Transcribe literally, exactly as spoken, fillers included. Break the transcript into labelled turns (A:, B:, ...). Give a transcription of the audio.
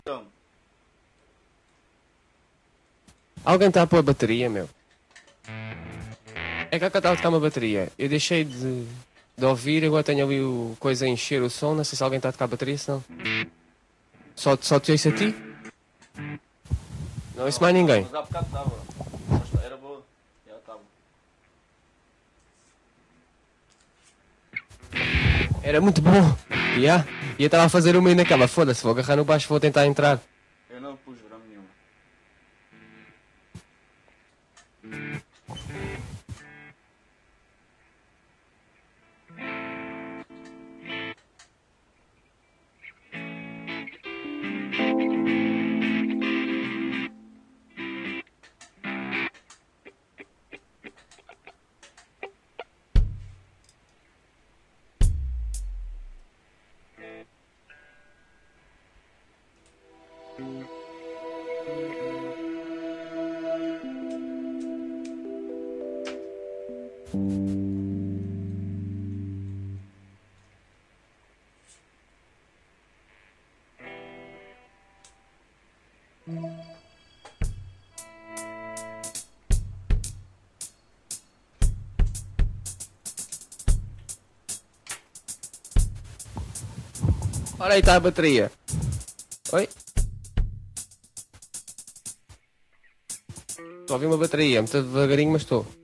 A: Então,
B: Alguém está a pôr a bateria, meu. É que eu estava a tocar uma bateria. Eu deixei de, de ouvir, agora tenho ali o coisa a encher o som. Não sei se alguém está a tocar a bateria, senão. Só, só te ouço a ti? Não ouço mais ninguém.
A: mas há bocado estava. Mas era boa. Já estava.
B: Era muito bom. Yeah. E eu estava a fazer uma aí naquela. Foda-se, vou agarrar no baixo, vou tentar entrar.
A: Eu não pus grama nenhuma.
B: Ora aí está a bateria. Oi? Estou a ouvir uma bateria, muito devagarinho, mas estou.